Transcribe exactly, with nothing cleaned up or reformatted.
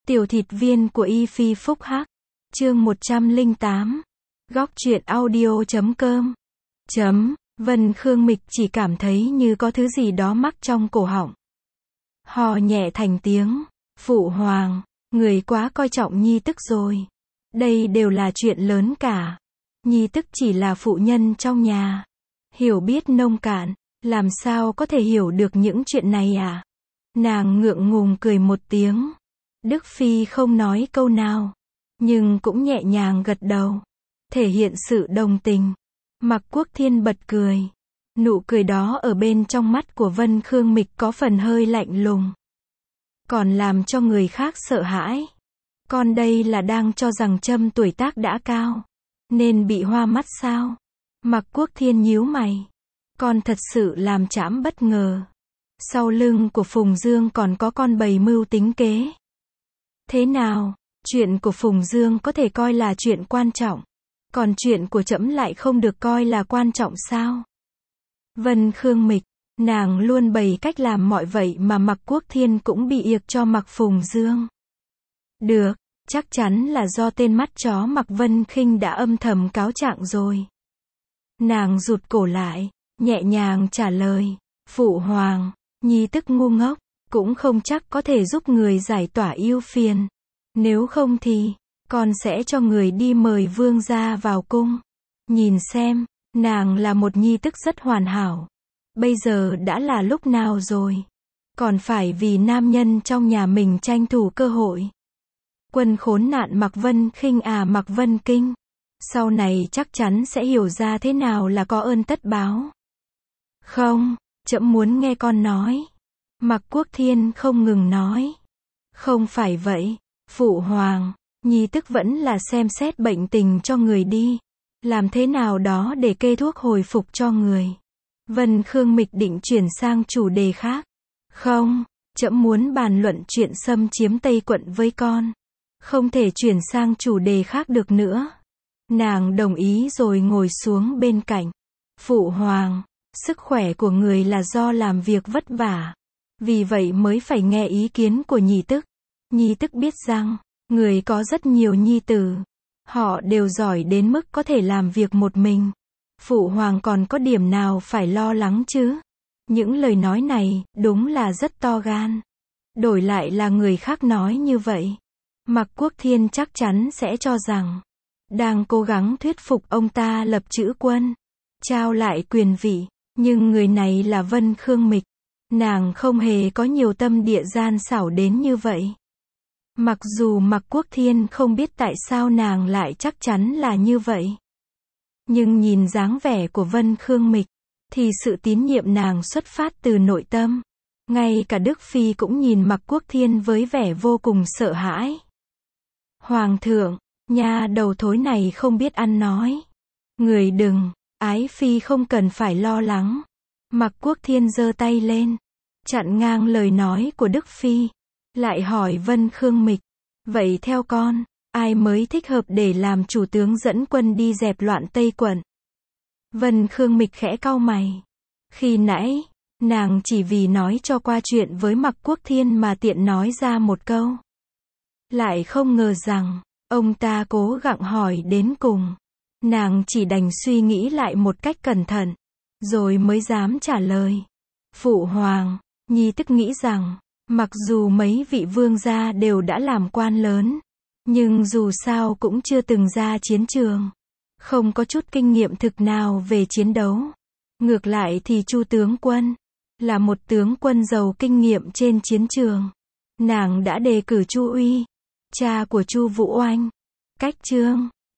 Tiểu thịt viên của Y Phi Phúc Hắc. Chương một trăm lẻ tám. Góc truyện audio chấm com. Chấm. Vân Khương Mịch chỉ cảm thấy như có thứ gì đó mắc trong cổ họng. Hò nhẹ thành tiếng. Phụ hoàng, người quá coi trọng nhi tức rồi. Đây đều là chuyện lớn cả. Nhi tức chỉ là phụ nhân trong nhà. Hiểu biết nông cạn, làm sao có thể hiểu được những chuyện này à? Nàng ngượng ngùng cười một tiếng. Đức Phi không nói câu nào, nhưng cũng nhẹ nhàng gật đầu, thể hiện sự đồng tình. Mạc Quốc Thiên bật cười. Nụ cười đó ở bên trong mắt của Vân Khương Mịch có phần hơi lạnh lùng, còn làm cho người khác sợ hãi. Con đây là đang cho rằng Trâm tuổi tác đã cao, nên bị hoa mắt sao? Mạc Quốc Thiên nhíu mày. Con thật sự làm trẫm bất ngờ. Sau lưng của Phùng Dương còn có con bầy mưu tính kế. Thế nào, chuyện của Phùng Dương có thể coi là chuyện quan trọng, còn chuyện của trẫm lại không được coi là quan trọng sao? Vân Khương Mịch, nàng luôn bày cách làm mọi vậy mà Mạc Quốc Thiên cũng bị yệc cho Mạc Phùng Dương. Được, chắc chắn là do tên mắt chó Mạc Vân Khinh đã âm thầm cáo trạng rồi. Nàng rụt cổ lại, nhẹ nhàng trả lời. Phụ hoàng, nhi tức ngu ngốc, cũng không chắc có thể giúp người giải tỏa ưu phiền. Nếu không thì, con sẽ cho người đi mời vương gia vào cung. Nhìn xem, nàng là một nhi tức rất hoàn hảo. Bây giờ đã là lúc nào rồi? Còn phải vì nam nhân trong nhà mình tranh thủ cơ hội. Quân khốn nạn Mạc Vân Khinh à Mạc Vân Kinh, sau này chắc chắn sẽ hiểu ra thế nào là có ơn tất báo. Không, trẫm muốn nghe con nói. Mạc Quốc Thiên không ngừng nói. Không phải vậy, phụ hoàng, nhi tức vẫn là xem xét bệnh tình cho người đi. Làm thế nào đó để kê thuốc hồi phục cho người. Vân Khương Mịch định chuyển sang chủ đề khác. Không, trẫm muốn bàn luận chuyện xâm chiếm Tây Quận với con. Không thể chuyển sang chủ đề khác được nữa. Nàng đồng ý rồi ngồi xuống bên cạnh. Phụ hoàng, sức khỏe của người là do làm việc vất vả, vì vậy mới phải nghe ý kiến của nhi tức. Nhi tức biết rằng, người có rất nhiều nhi tử. Họ đều giỏi đến mức có thể làm việc một mình. Phụ hoàng còn có điểm nào phải lo lắng chứ? Những lời nói này, đúng là rất to gan. Đổi lại là người khác nói như vậy, Mạc Quốc Thiên chắc chắn sẽ cho rằng, đang cố gắng thuyết phục ông ta lập chữ quân, trao lại quyền vị. Nhưng người này là Vân Khương Mịch. Nàng không hề có nhiều tâm địa gian xảo đến như vậy. Mặc dù Mạc Quốc Thiên không biết tại sao nàng lại chắc chắn là như vậy, nhưng nhìn dáng vẻ của Vân Khương Mịch, thì sự tín nhiệm nàng xuất phát từ nội tâm. Ngay cả Đức Phi cũng nhìn Mạc Quốc Thiên với vẻ vô cùng sợ hãi. Hoàng thượng, nha đầu thối này không biết ăn nói. Người đừng, Ái Phi không cần phải lo lắng. Mạc Quốc Thiên giơ tay lên, chặn ngang lời nói của Đức Phi. Lại hỏi Vân Khương Mịch, vậy theo con, ai mới thích hợp để làm chủ tướng dẫn quân đi dẹp loạn Tây Quận? Vân Khương Mịch khẽ cau mày. Khi nãy, nàng chỉ vì nói cho qua chuyện với Mạc Quốc Thiên mà tiện nói ra một câu. Lại không ngờ rằng, ông ta cố gắng hỏi đến cùng. Nàng chỉ đành suy nghĩ lại một cách cẩn thận, rồi mới dám trả lời. Phụ hoàng, nhi tức nghĩ rằng, mặc dù mấy vị vương gia đều đã làm quan lớn, nhưng dù sao cũng chưa từng ra chiến trường. Không có chút kinh nghiệm thực nào về chiến đấu. Ngược lại thì Chu tướng quân, là một tướng quân giàu kinh nghiệm trên chiến trường. Nàng đã đề cử Chu Uy, cha của Chu Vũ Oanh, cách Trương,